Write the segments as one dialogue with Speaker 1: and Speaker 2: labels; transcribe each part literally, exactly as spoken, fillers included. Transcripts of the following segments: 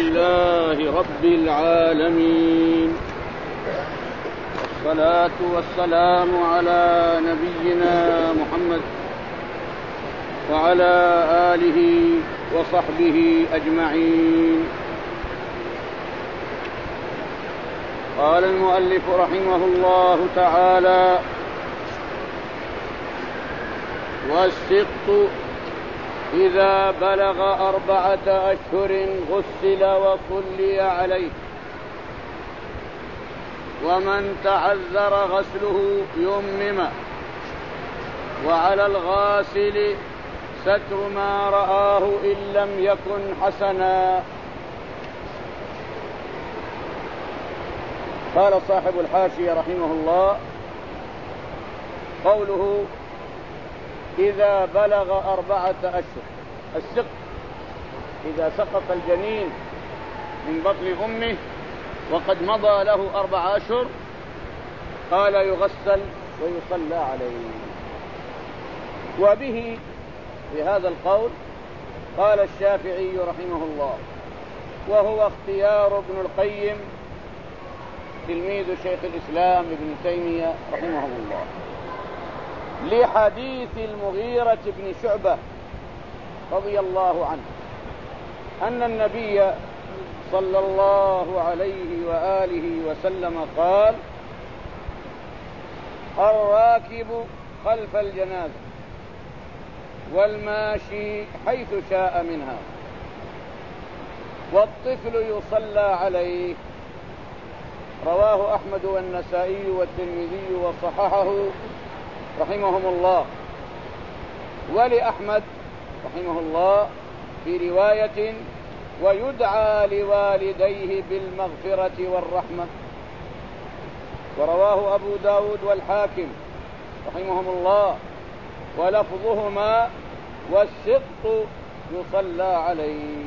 Speaker 1: لله رب العالمين، والصلاة والسلام على نبينا محمد وعلى آله وصحبه أجمعين. قال المؤلف رحمه الله تعالى: والسقط إذا بلغ أربعة أشهر غسل وصلي عليه، ومن تعذر غسله يمم، وعلى الغاسل ستر ما رآه إن لم يكن حسنا. قال صاحب الحاشية رحمه الله: قوله إذا بلغ أربعة أشهر، السقط إذا سقط الجنين من بطن أمه وقد مضى له أربع أشهر، قال يغسل ويصلى عليه. وبه بهذا القول قال الشافعي رحمه الله، وهو اختيار ابن القيم تلميذ شيخ الإسلام ابن تيمية رحمه الله، لحديث المغيرة بن شعبة رضي الله عنه أن النبي صلى الله عليه وآله وسلم قال: الراكب خلف الجنازة والماشي حيث شاء منها، والطفل يصلى عليه. رواه أحمد والنسائي والترمذي وصححه رحمهم الله. ولأحمد رحمه الله في رواية: ويدعى لوالديه بالمغفرة والرحمة. ورواه أبو داود والحاكم رحمهم الله، ولفظهما: والسقط يصلى عليه.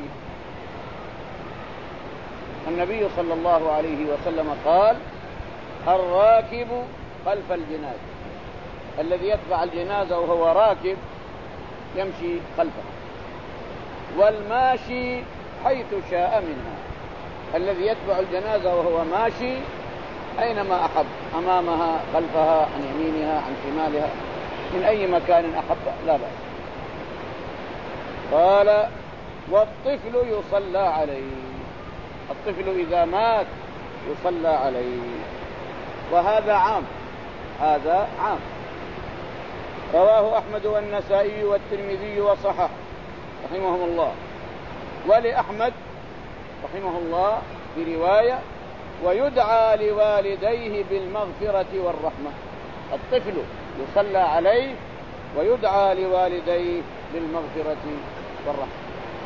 Speaker 1: النبي صلى الله عليه وسلم قال: الراكب خلف الجنازة، الذي يتبع الجنازة وهو راكب يمشي خلفها، والماشي حيث شاء منها، الذي يتبع الجنازة وهو ماشي أينما أحب، أمامها خلفها عن يمينها عن شمالها، من أي مكان أحب لا بأس. قال: والطفل يصلى عليه، الطفل إذا مات يصلى عليه. وهذا عام، هذا عام. رواه أحمد والنسائي والترمذي وصححه رحمهم الله. ولأحمد رحمه الله في رواية: ويدعى لوالديه بالمغفرة والرحمة. الطفل يصلى عليه ويدعى لوالديه بالمغفرة والرحمة.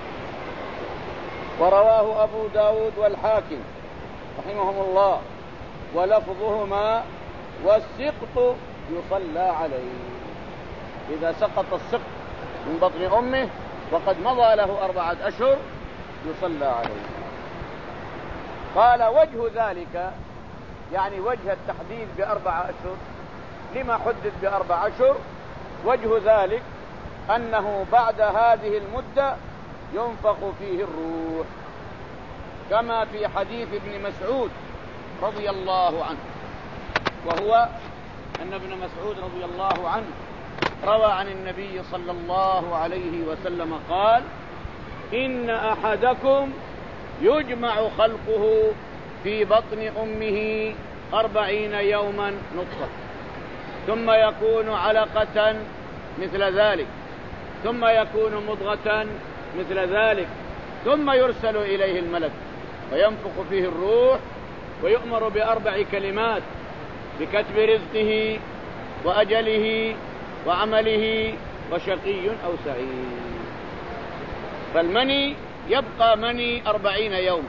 Speaker 1: ورواه أبو داود والحاكم رحمهم الله، ولفظهما: والسقط يصلى عليه. إذا سقط السقط من بطن أمه وقد مضى له أربعة أشهر يصلى عليه. قال: وجه ذلك، يعني وجه التحديد بأربعة أشهر، لما حدد بأربع أشهر؟ وجه ذلك أنه بعد هذه المدة ينفخ فيه الروح، كما في حديث ابن مسعود رضي الله عنه، وهو أن ابن مسعود رضي الله عنه روى عن النبي صلى الله عليه وسلم قال: إن أحدكم يجمع خلقه في بطن أمه أربعين يوما نطفة، ثم يكون علقة مثل ذلك، ثم يكون مضغة مثل ذلك، ثم يرسل إليه الملك وينفخ فيه الروح، ويؤمر بأربع كلمات: بكتب رزقه وأجله وعمله وشقي أو سعيد. فالمني يبقى مني أربعين يوما،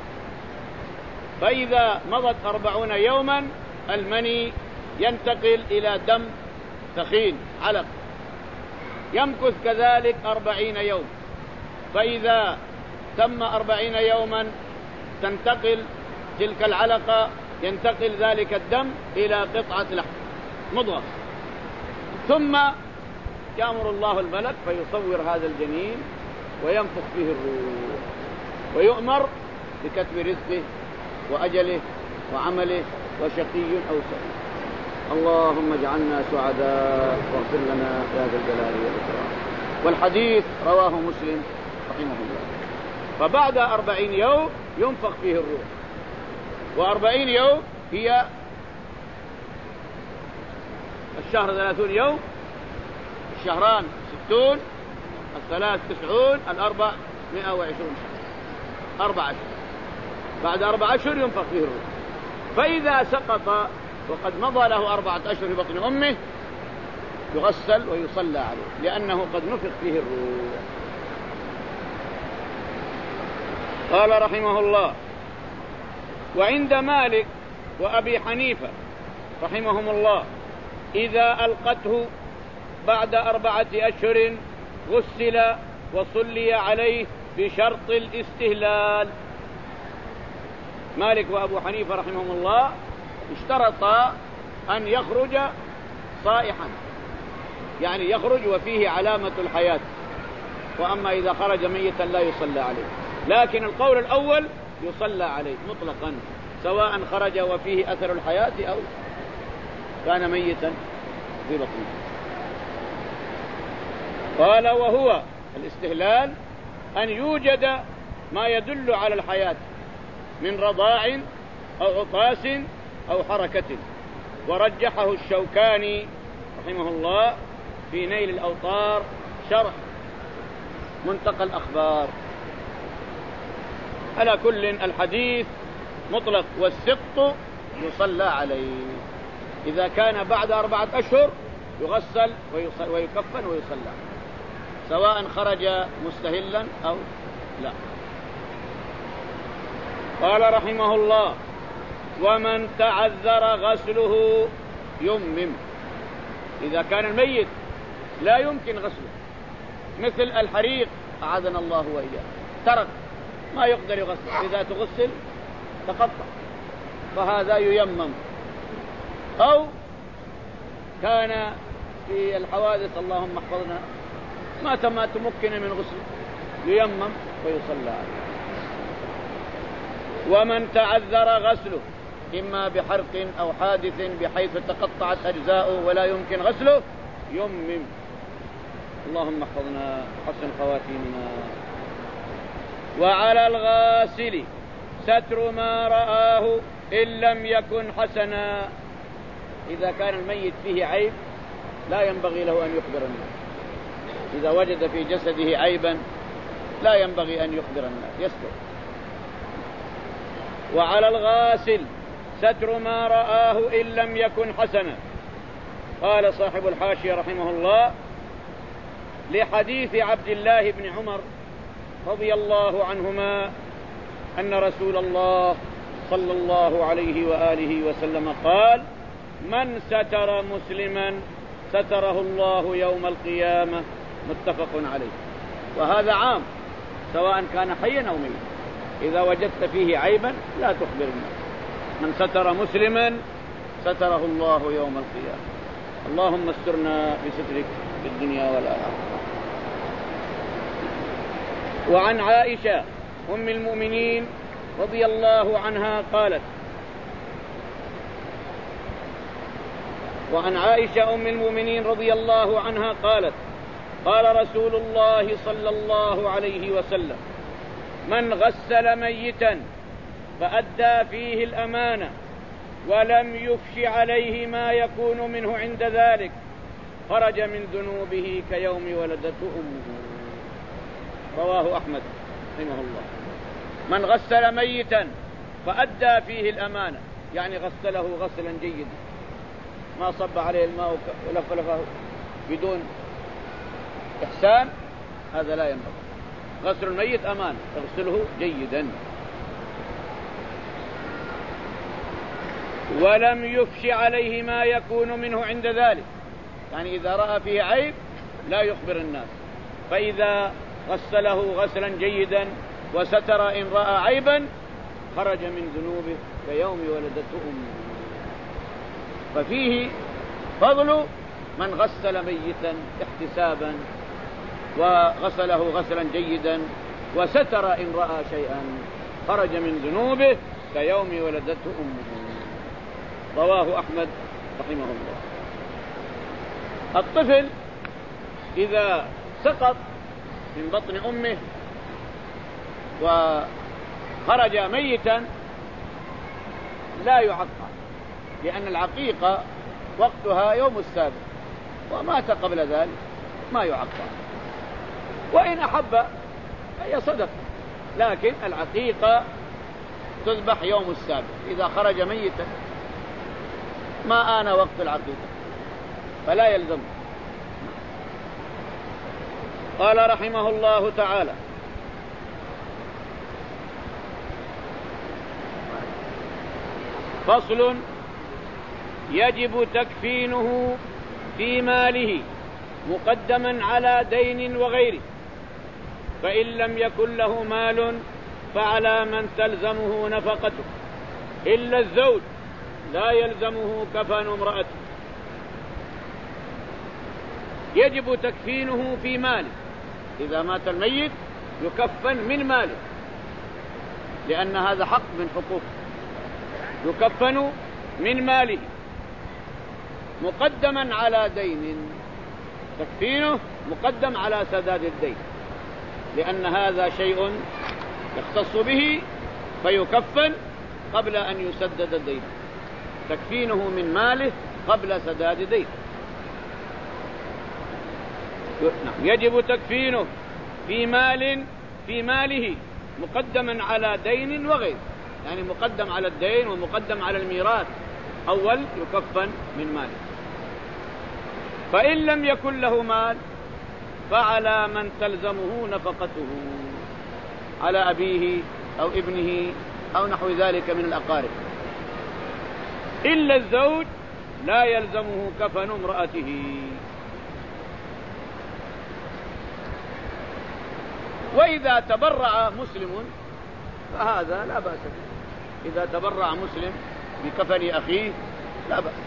Speaker 1: فإذا مضت أربعون يوما المني ينتقل إلى دم ثخين علق، يمكث كذلك أربعين يوم، فإذا تم أربعين يوما تنتقل تلك العلقة، ينتقل ذلك الدم إلى قطعة لحم مضغة، ثم يأمر الله الملك فيصور هذا الجنين وينفخ فيه الروح، ويؤمر بكتب رزقه وأجله وعمله وشقي أو سعيد. اللهم اجعلنا سعداء واغفر لنا يا ذا الجلال والإكرام. والحديث رواه مسلم رحمه الله. فبعد أربعين يوم ينفخ فيه الروح، وأربعين يوم هي الشهر ثلاثون يوم، الشهران ستون، الثلاث تسعون، الأربع مئة وعشرون شهر، أربع أشهر. بعد أربع أشهر ينفخ فيه الروح. فإذا سقط وقد مضى له أربعة أشهر في بطن أمه يغسل ويصلى عليه، لأنه قد نفخ فيه الروح. قال رحمه الله: وعند مالك وأبي حنيفة رحمهم الله إذا ألقته بعد أربعة أشهر غسل وصلي عليه بشرط الاستهلال. مالك وأبو حنيفة رحمهم الله اشترطا أن يخرج صائحا، يعني يخرج وفيه علامة الحياة، وأما إذا خرج ميتا لا يصلى عليه. لكن القول الأول يصلى عليه مطلقا، سواء خرج وفيه أثر الحياة أو كان ميتا في بطنه. قال: وهو الاستهلال أن يوجد ما يدل على الحياة من رضاع أو عطاس أو حركة. ورجحه الشوكاني رحمه الله في نيل الأوطار شرح منتقى الأخبار. على كل الحديث مطلق، والسقط يصلى عليه. إذا كان بعد أربعة أشهر يغسل ويكفن ويصلى، سواء خرج مستهلا أو لا. قال رحمه الله: ومن تعذر غسله يمم. إذا كان الميت لا يمكن غسله، مثل الحريق أعاذنا الله وإياه، ترك ما يقدر يغسل، إذا تغسل تقطع، فهذا ييمم. أو كان في الحوادث اللهم احفظنا ما ما تمكن من غسله، ييمم ويصلى عليه. ومن تعذر غسله إما بحرق أو حادث بحيث تقطعت أجزاؤه ولا يمكن غسله يمم. اللهم احفظنا حسن خواتيمنا. وعلى الغاسل ستر ما رآه إن لم يكن حسنا. إذا كان الميت فيه عيب لا ينبغي له أن يخبر الناس. إذا وجد في جسده عيبا لا ينبغي أن يخبر الناس، يستر. وعلى الغاسل ستر ما رآه إن لم يكن حسنا. قال صاحب الحاشية رحمه الله: لحديث عبد الله بن عمر رضي الله عنهما أن رسول الله صلى الله عليه وآله وسلم قال: من ستر مسلما ستره الله يوم القيامة. متفق عليه. وهذا عام سواء كان حيا أو ميتا. إذا وجدت فيه عيبا لا تخبر الناس. من ستر مسلما ستره الله يوم القيامة. اللهم استرنا بسترك في الدنيا والآخرة. وعن عائشة أم المؤمنين رضي الله عنها قالت: وعن عائشة أم المؤمنين رضي الله عنها قالت: قال رسول الله صلى الله عليه وسلم: من غسل ميتا فأدى فيه الأمانة ولم يفش عليه ما يكون منه عند ذلك خرج من ذنوبه كيوم ولدته أمه. رواه أحمد رحمه الله. من غسل ميتا فأدى فيه الأمانة، يعني غسله غسلا جيدا، ما صب عليه الماء ولفلفه بدون إحسان، هذا لا ينبغي. غسل الميت أمانة، اغسله جيدا. ولم يفش عليه ما يكون منه عند ذلك، يعني إذا رأى فيه عيب لا يخبر الناس. فإذا غسله غسلا جيدا وستر إن رأى عيبا خرج من ذنوبه كيوم ولدته أمه. ففيه فضل من غسل ميتا احتسابا وغسله غسلا جيدا وستر إن رأى شيئا خرج من ذنوبه كيوم ولدته أمه. رواه أحمد رحمه الله. الطفل إذا سقط من بطن أمه وخرج ميتا لا يعقى، لأن العقيقة وقتها يوم السابع، ومات قبل ذلك ما يعقى. وإن أحب هي صدق، لكن العقيقة تذبح يوم السابع إذا خرج ميتا، ما آن وقت العقيقة فلا يلزم. قال رحمه الله تعالى: فصل: يجب تكفينه في ماله مقدما على دين وغيره، فإن لم يكن له مال فعلى من تلزمه نفقته، إلا الزوج لا يلزمه كفن امرأته. يجب تكفينه في ماله، إذا مات الميت يكفن من ماله، لأن هذا حق من حقوقه، يكفن من ماله مقدما على دين، تكفينه مقدم على سداد الدين، لأن هذا شيء يختص به فيكفن قبل أن يسدد الدين، تكفينه من ماله قبل سداد دين. يجب تكفينه في مال في ماله مقدما على دين وغيره، يعني مقدم على الدين ومقدم على الميراث، أول يكفن من ماله. فإن لم يكن له مال فعلى من تلزمه نفقته، على أبيه أو ابنه أو نحو ذلك من الأقارب، إلا الزوج لا يلزمه كفن امرأته. وإذا تبرع مسلم فهذا لا بأس به، إذا تبرع مسلم بكفن أخيه لا بأس.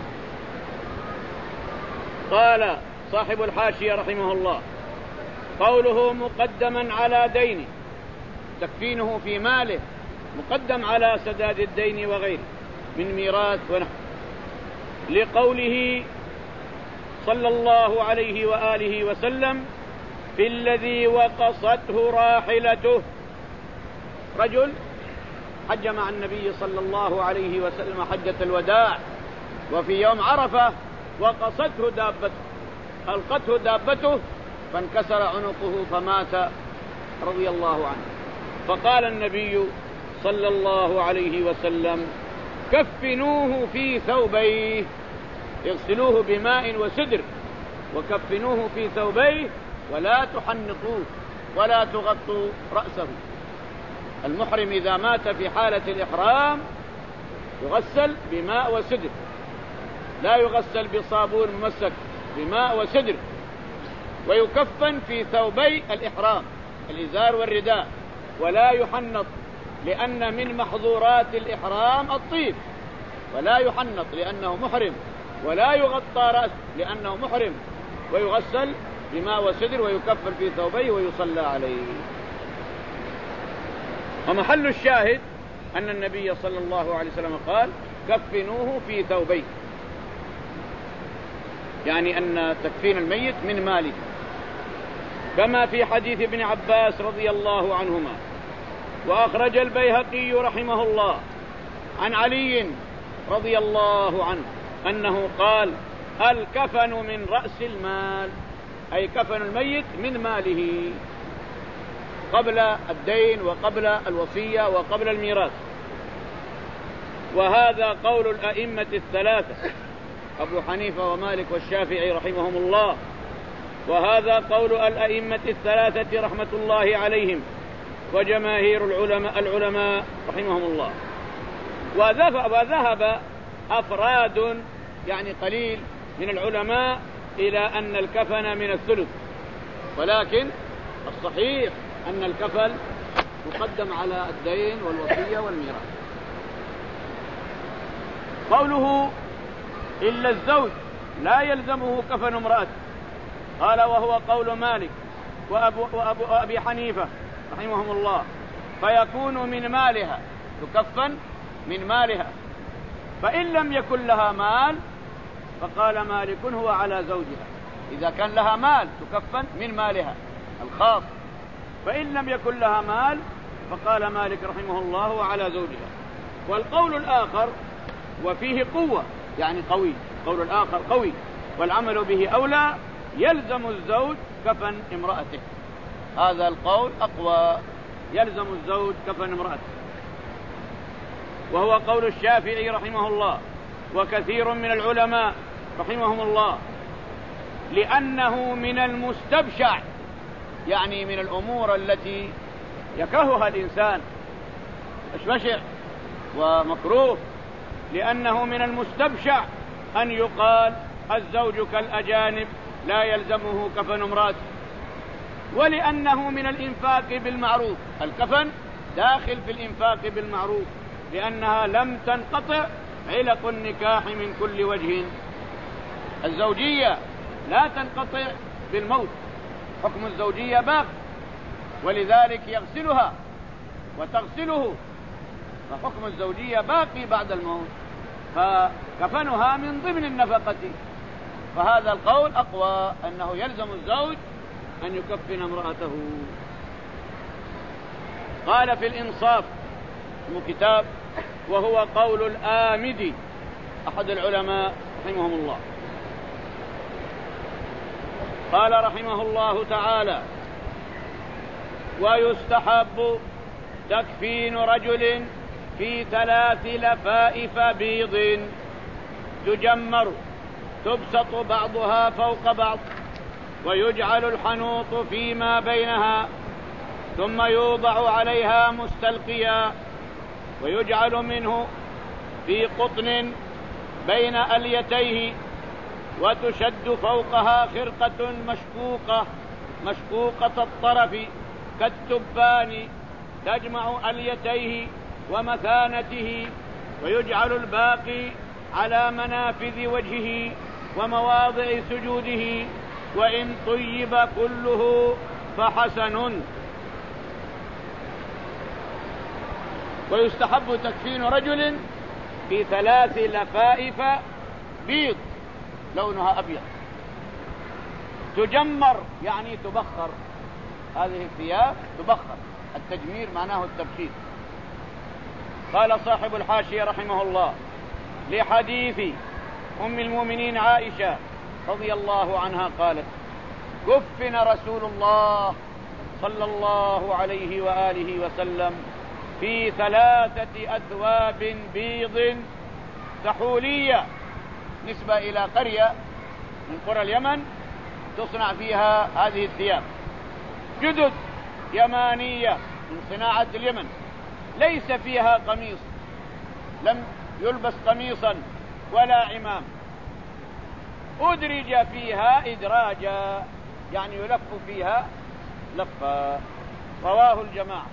Speaker 1: قال صاحب الحاشية رحمه الله: قوله مقدما على دين، تكفينه في ماله مقدم على سداد الدين وغيره من ميراث ونحو، لقوله صلى الله عليه وآله وسلم: في الذي وقصته راحلته. رجل حج مع النبي صلى الله عليه وسلم حجة الوداع، وفي يوم عرفة وقصته دابته، ألقته دابته فانكسر عنقه فمات رضي الله عنه. فقال النبي صلى الله عليه وسلم: كفنوه في ثوبيه، اغسلوه بماء وسدر وكفنوه في ثوبيه ولا تحنطوه ولا تغطوا رأسه. المحرم إذا مات في حالة الإحرام يغسل بماء وسدر، لا يغسل بصابون ممسك، بماء وسدر، ويكفن في ثوبي الإحرام الإزار والرداء، ولا يحنط، لأن من محظورات الإحرام الطيب، ولا يحنط لأنه محرم، ولا يغطى رأس لأنه محرم، ويغسل بماء وسدر ويكفن في ثوبيه ويصلى عليه. ومحل الشاهد أن النبي صلى الله عليه وسلم قال: كفنوه في ثوبيه، يعني أن تكفين الميت من ماله، كما في حديث ابن عباس رضي الله عنهما. وأخرج البيهقي رحمه الله عن علي رضي الله عنه أنه قال: الكفن من رأس المال، أي كفن الميت من ماله قبل الدين وقبل الوصية وقبل الميراث. وهذا قول الأئمة الثلاثة، أبو حنيفة ومالك والشافعي رحمهم الله، وهذا قول الأئمة الثلاثة رحمة الله عليهم وجماهير العلماء, العلماء رحمهم الله. وذهب أفراد يعني قليل من العلماء إلى أن الكفن من الثلث، ولكن الصحيح أن الكفن مقدم على الدين والوصية والميراث. قوله إلا الزوج لا يلزمه كفن امرأته، قال وهو قول مالك وأبو, وأبو أبي حنيفة رحمهم الله. فيكون من مالها، تكفن من مالها. فإن لم يكن لها مال فقال مالك هو على زوجها. إذا كان لها مال تكفن من مالها الخاص، فإن لم يكن لها مال فقال مالك رحمه الله هو على زوجها. والقول الآخر وفيه قوة، يعني قوي، القول الآخر قوي والعمل به أولى، يلزم الزوج كفن امرأته. هذا القول أقوى، يلزم الزوج كفن امرأته، وهو قول الشافعي رحمه الله وكثير من العلماء رحمهم الله، لأنه من المستبشع، يعني من الأمور التي يكرهها الإنسان، مستبشع ومكروه، لأنه من المستبشع أن يقال الزوج كالأجانب لا يلزمه كفن امرأته، ولأنه من الإنفاق بالمعروف، الكفن داخل في الإنفاق بالمعروف، لأنها لم تنقطع علق النكاح من كل وجه. الزوجية لا تنقطع بالموت، حكم الزوجية باق، ولذلك يغسلها وتغسله، فحكم الزوجية باقي بعد الموت، فكفنها من ضمن النفقة. فهذا القول أقوى، أنه يلزم الزوج أن يكفن امرأته. قال في الإنصاف كتاب، وهو قول الآمدي أحد العلماء رحمهم الله، قال رحمه الله تعالى: ويستحب تكفين رجل في ثلاث لفائف بيض تجمر تبسط بعضها فوق بعض، ويجعل الحنوط فيما بينها، ثم يوضع عليها مستلقيا، ويجعل منه في قطن بين أليتيه، وتشد فوقها خرقة مشقوقة مشقوقة الطرف كالتبان تجمع أليتيه ومثانته، ويجعل الباقي على منافذ وجهه ومواضع سجوده، وإن طيب كله فحسن. ويستحب تكفين رجل في ثلاث لفائف بيض لونها أبيض تجمر، يعني تبخر، هذه الثياب تبخر، التجمير معناه التبخير. قال صاحب الحاشية رحمه الله: لحديث أم المؤمنين عائشة رضي الله عنها قالت: كفن رسول الله صلى الله عليه وآله وسلم في ثلاثة أثواب بيض سحولية، نسبة إلى قرية من قرى اليمن تصنع فيها هذه الثياب، جدد يمانية من صناعة اليمن، ليس فيها قميص، لم يلبس قميصا ولا عمام، أدرج فيها إدراجا، يعني يلف فيها لفا. رواه الجماعة.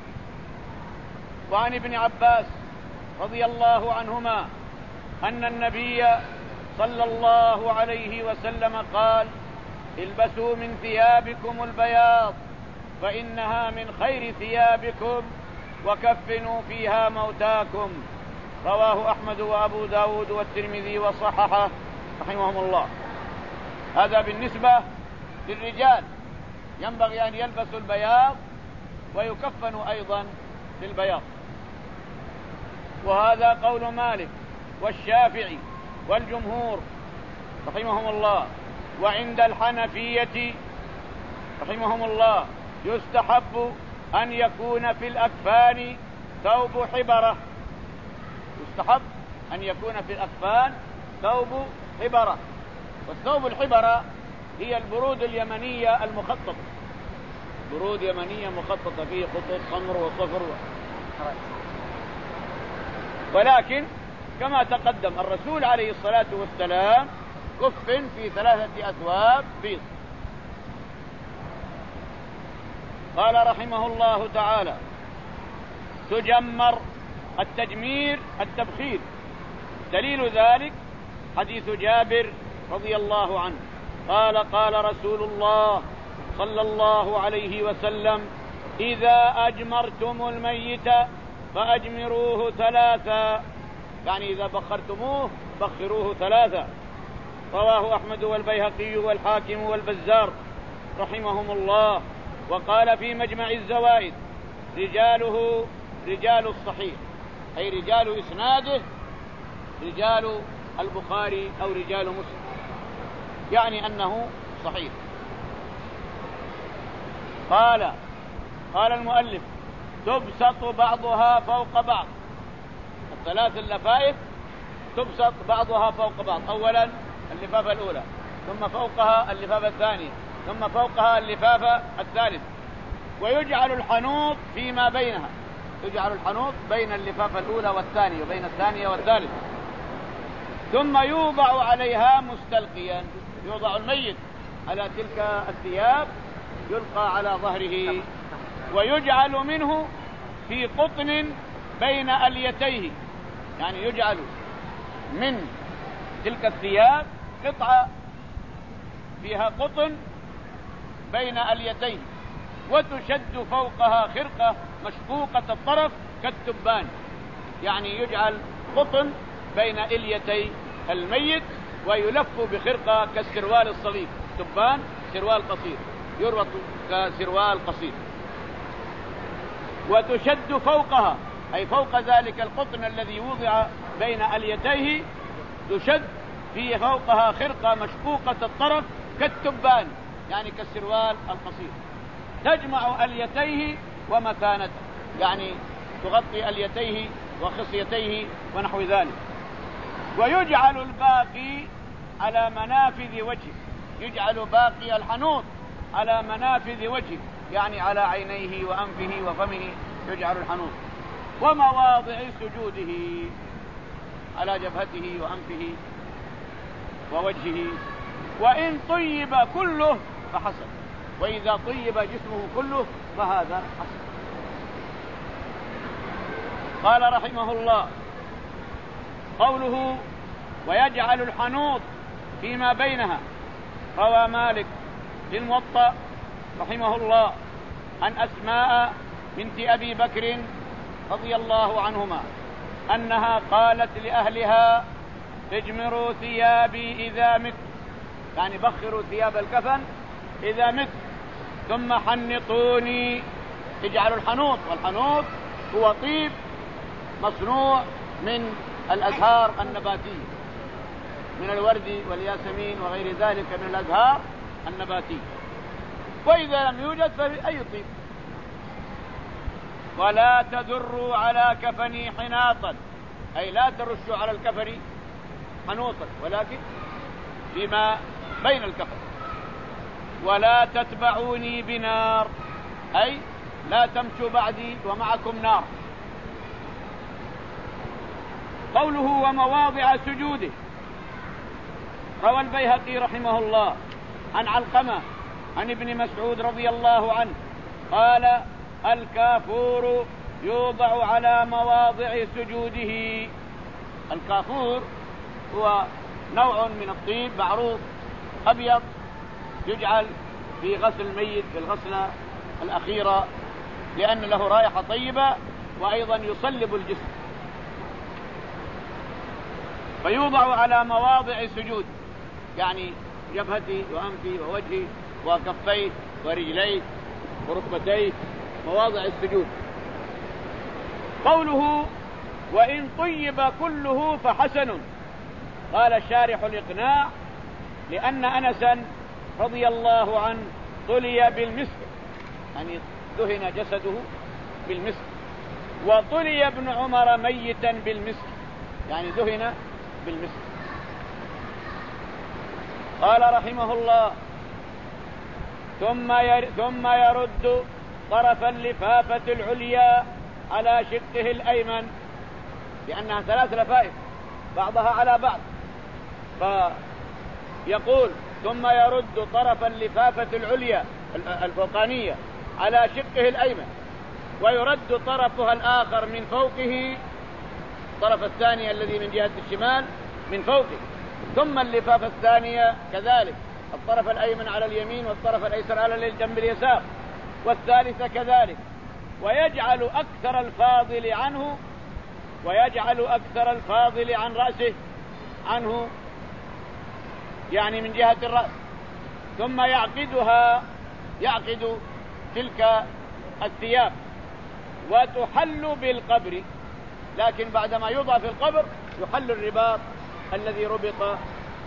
Speaker 1: وعن ابن عباس رضي الله عنهما أن النبي صلى الله عليه وسلم قال: البسوا من ثيابكم البياض فإنها من خير ثيابكم، وكفنوا فيها موتاكم. رواه أحمد وأبو داود والترمذي وصححه رحمهم الله. هذا بالنسبة للرجال، ينبغي أن يلبسوا البياض ويكفنوا أيضا بالبياض. وهذا قول مالك والشافعي والجمهور رحمهم الله. وعند الحنفية رحمهم الله يستحب أن يكون في الأكفان ثوب حبرة، يستحب أن يكون في الأكفان ثوب حبرة. والثوب الحبرة هي البرود اليمنية المخططة، برود يمنية مخططة فيه خطوط حمر وصفر، ولكن كما تقدم الرسول عليه الصلاة والسلام كفن في ثلاثة أثواب بيض. قال رحمه الله تعالى: تجمر، التجمير التبخير، دليل ذلك حديث جابر رضي الله عنه قال: قال رسول الله صلى الله عليه وسلم: إذا أجمرتم الميت فأجمروه ثلاثا، يعني إذا بخرتموه بخروه ثلاثا. رواه أحمد والبيهقي والحاكم والبزار رحمهم الله. وقال في مجمع الزوائد: رجاله رجال الصحيح، أي رجال إسناده رجال البخاري أو رجال مسلم، يعني أنه صحيح. قال قال المؤلف: تبسط بعضها فوق بعض، الثلاث اللفائف تبسط بعضها فوق بعض، أولا اللفافة الأولى، ثم فوقها اللفافة الثانية، ثم فوقها اللفافة الثالثة، ويجعل الحنوط فيما بينها، يجعل الحنوط بين اللفافة الأولى والثانية وبين الثانية والثالثة، ثم يوضع عليها مستلقيا، يوضع الميت على تلك الثياب يلقى على ظهره، ويجعل منه في قطن بين أليتيه، يعني يجعل من تلك الثياب قطعة فيها قطن بين أليتيه، وتشد فوقها خرقة مشقوقة الطرف كالتبان، يعني يجعل قطن بين إليتي الميت ويلف بخرقة كالسروال الصغير، تبان سروال قصير يربط كسروال قصير، وتشد فوقها، أي فوق ذلك القطن الذي وضع بين أليتيه تشد في فوقها خرقة مشقوقة الطرف كالتبان، يعني كالسروال القصير، تجمع أليتيه ومكانته، يعني تغطي أليتيه وخصيتيه ونحو ذلك. ويجعل الباقي على منافذ وجهه، يجعل باقي الحنوط على منافذ وجهه، يعني على عينيه وأنفه وفمه يجعل الحنوط، ومواضع سجوده على جبهته وأنفه ووجهه. وإن طيب كله فحسن، وإذا طيب جسمه كله فهذا حسن. قال رحمه الله: قوله ويجعل الحنوط فيما بينها، روى مالك في الموطأ رحمه الله عن أسماء بنت أبي بكر رضي الله عنهما أنها قالت لأهلها: اجمروا ثيابي إذا مت، يعني بخروا ثياب الكفن إذا مت، ثم حنطوني، اجعلوا الحنوط، والحنوط هو طيب مصنوع من الأزهار النباتية، من الورد والياسمين وغير ذلك من الأزهار النباتية، وإذا لم يوجد فأي طيب. ولا تذروا على كفني حناطا، أي لا ترشوا على الكفن حنوطا، ولكن فيما بين الكفن. ولا تتبعوني بنار، أي لا تمشوا بعدي ومعكم نار. قوله ومواضع سجوده، روى البيهقي رحمه الله عن علقمة عن ابن مسعود رضي الله عنه قال: الكافور يوضع على مواضع سجوده. الكافور هو نوع من الطيب معروف أبيض، يجعل في غسل الميت في الغسلة الأخيرة لأن له رائحة طيبة، وأيضا يصلب الجسم، فيوضع على مواضع سجود، يعني جبهته وأنفه ووجهه وكفيه ورجليه وركبتيه، مواضع السجود. قوله وإن طيب كله فحسن، قال الشارح الإقناع: لأن أنسا رضي الله عنه طلي بالمسك، يعني دهن جسده بالمسك، وطلي ابن عمر ميتا بالمسك، يعني دهن بالمسك. قال رحمه الله: ثم ثم يرد طرف اللفافة العليا على شقه الأيمن، لأنها ثلاث لفائف بعضها على بعض، فيقول ثم يرد طرف اللفافة العليا الفوقانية على شقه الأيمن، ويرد طرفها الآخر من فوقه، الطرف الثاني الذي من جهة الشمال من فوقه، ثم اللفافة الثانية كذلك، الطرف الأيمن على اليمين والطرف الأيسر على الجنب اليسار، والثالثة كذلك، ويجعل أكثر الفاضل عنه ويجعل أكثر الفاضل عن رأسه عنه، يعني من جهة الرأس، ثم يعقدها يعقد تلك الثياب وتحل بالقبر، لكن بعدما يوضع في القبر يحل الرباط الذي ربط.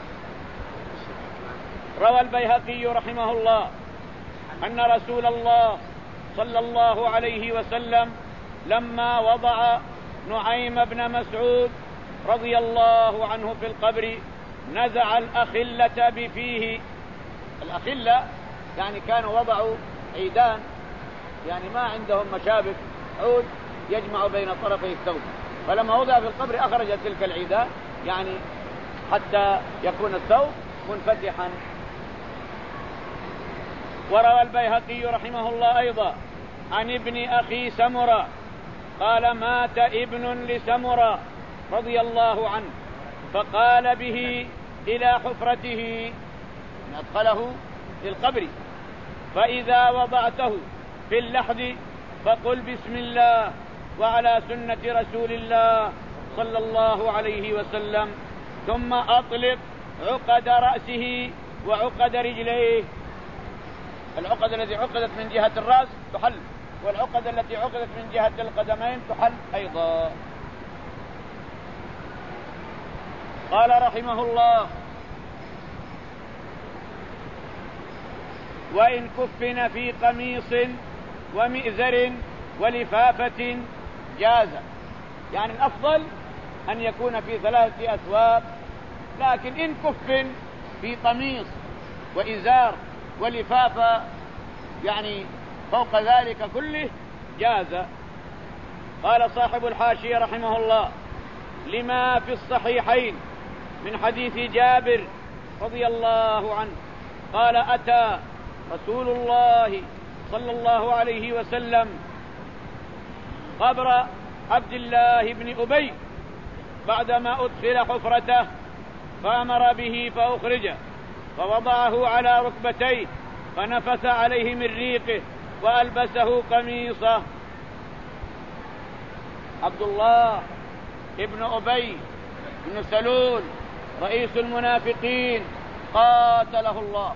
Speaker 1: روى البيهقي رحمه الله أن رسول الله صلى الله عليه وسلم لما وضع نعيم بن مسعود رضي الله عنه في القبر نزع الأخلة بفيه. الأخلة يعني كانوا وضعوا عيدان، يعني ما عندهم مشابك، عود يجمع بين طرفي الثوب، فلما وضع في القبر أخرج تلك العيدان، يعني حتى يكون الثوب منفتحا. وروى البيهقي رحمه الله أيضا عن ابن أخي سمرة قال مات ابن لسمرة رضي الله عنه فقال به إلى حفرته، أدخله في القبر، فإذا وضعته في اللحد فقل بسم الله وعلى سنة رسول الله صلى الله عليه وسلم، ثم أطلق عقد رأسه وعقد رجليه. العقد التي عقدت من جهة الرأس تحل، والعقد التي عقدت من جهة القدمين تحل أيضا. قال رحمه الله وإن كفن في قميص ومئزر ولفافة جاز، يعني الأفضل أن يكون في ثلاثة أثواب، لكن إن كفن في قميص وإزار ولفافة يعني فوق ذلك كله جاز. قال صاحب الحاشية رحمه الله لما في الصحيحين من حديث جابر رضي الله عنه قال أتى رسول الله صلى الله عليه وسلم قبر عبد الله بن أبي بعدما أدخل حفرته فأمر به فأخرجه فوضعه على ركبتيه فنفث عليه من ريقه وألبسه قميصه. عبد الله ابن أبي بن سلول رئيس المنافقين قاتله الله،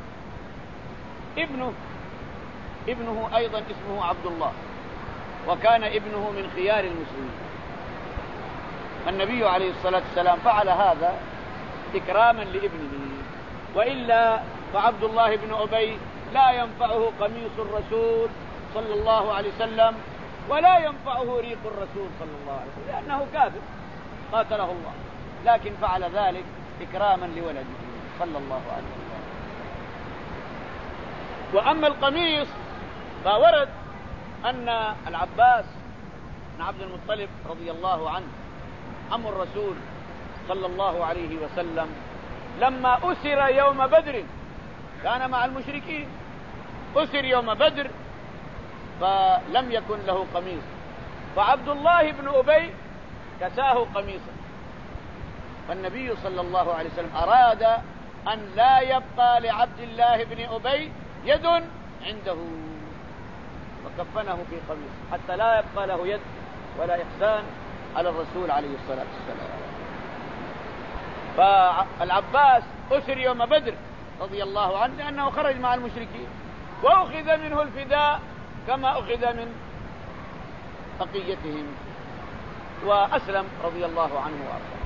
Speaker 1: ابنه ابنه أيضا اسمه عبد الله، وكان ابنه من خيار المسلمين. النبي عليه الصلاة والسلام فعل هذا إكراما لابنه، وإلا فعبد الله بن أبي لا ينفعه قميص الرسول صلى الله عليه وسلم ولا ينفعه ريق الرسول صلى الله عليه وسلم، لأنه كافر قاتله الله، لكن فعل ذلك إكراما لولده صلى الله عليه وسلم. وأما القميص فورد أن العباس بن عبد المطلب رضي الله عنه عم الرسول صلى الله عليه وسلم لما أسر يوم بدر كان مع المشركين، أسر يوم بدر فلم يكن له قميص، فعبد الله بن أبي كساه قميصا، فالنبي صلى الله عليه وسلم أراد أن لا يبقى لعبد الله بن أبي يد عنده وكفنه في قميص حتى لا يبقى له يد ولا إحسان على الرسول عليه الصلاة والسلام. فالعباس أسر يوم بدر رضي الله عنه لأنه خرج مع المشركين، وأخذ منه الفداء كما أخذ من بقيتهم، وأسلم رضي الله عنه وأرضاه.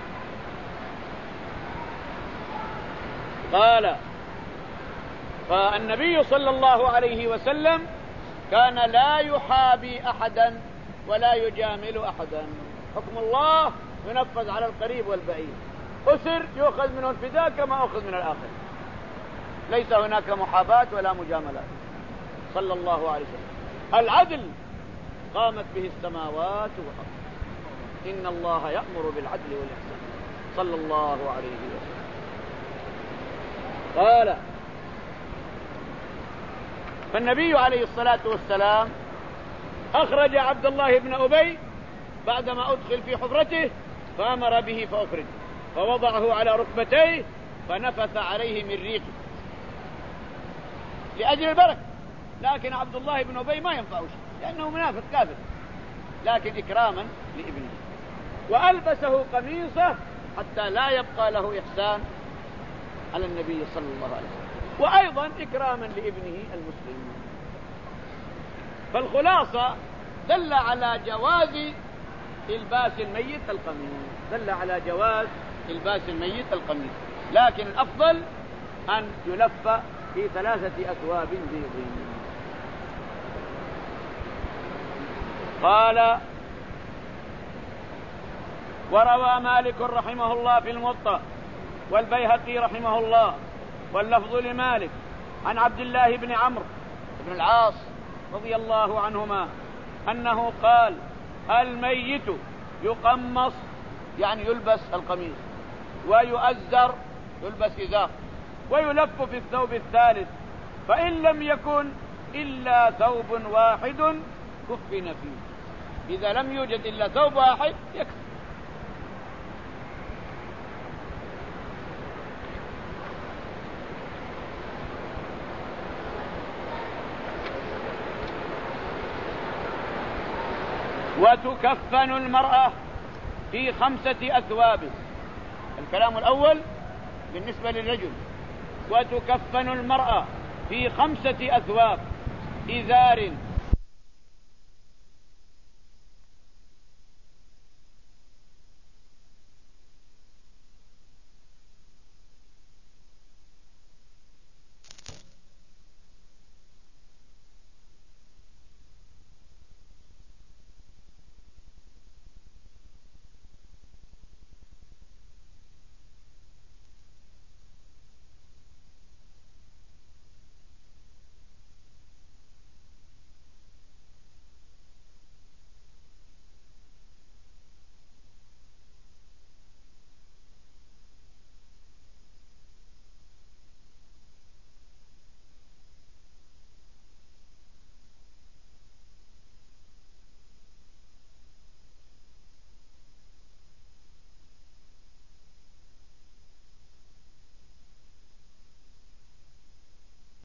Speaker 1: قال فالنبي صلى الله عليه وسلم كان لا يحابي أحدا ولا يجامل أحدا، حكم الله ينفذ على القريب والبعيد، أسر يؤخذ منه الفداء كما أخذ من الآخر، ليس هناك محاباة ولا مجاملات صلى الله عليه وسلم. العدل قامت به السماوات والأرض، إن الله يأمر بالعدل والإحسان صلى الله عليه وسلم. قال فالنبي عليه الصلاة والسلام أخرج عبد الله بن أبي بعدما أدخل في حفرته فأمر به فأخرج فوضعه على ركبتيه فنفث عليه من ريقه لأجل البركة، لكن عبد الله بن أبي ما ينفعه شيء لأنه منافق كافر، لكن إكراما لابنه. وألبسه قميصه حتى لا يبقى له إحسان على النبي صلى الله عليه وسلم، وأيضا إكراما لابنه المسلم. فالخلاصة دل على جواز إلباس الميت القميص، دل على جواز إلباس الميت القميص، لكن الأفضل أن يلف في ثلاثة أثواب بيض. قال: وروى مالك رحمه الله في الموطأ والبيهقي رحمه الله واللفظ لمالك عن عبد الله بن عمرو بن العاص رضي الله عنهما أنه قال: الميت يقمص يعني يلبس القميص، ويؤزر يلبس إزار، ويلف في الثوب الثالث، فإن لم يكن إلا ثوب واحد كفن فيه. إذا لم يوجد إلا ثوب واحد يكفي. وتكفن المرأة في خمسة أثواب. الكلام الأول بالنسبة للرجل: وتكفن المرأة في خمسة أثواب: إزار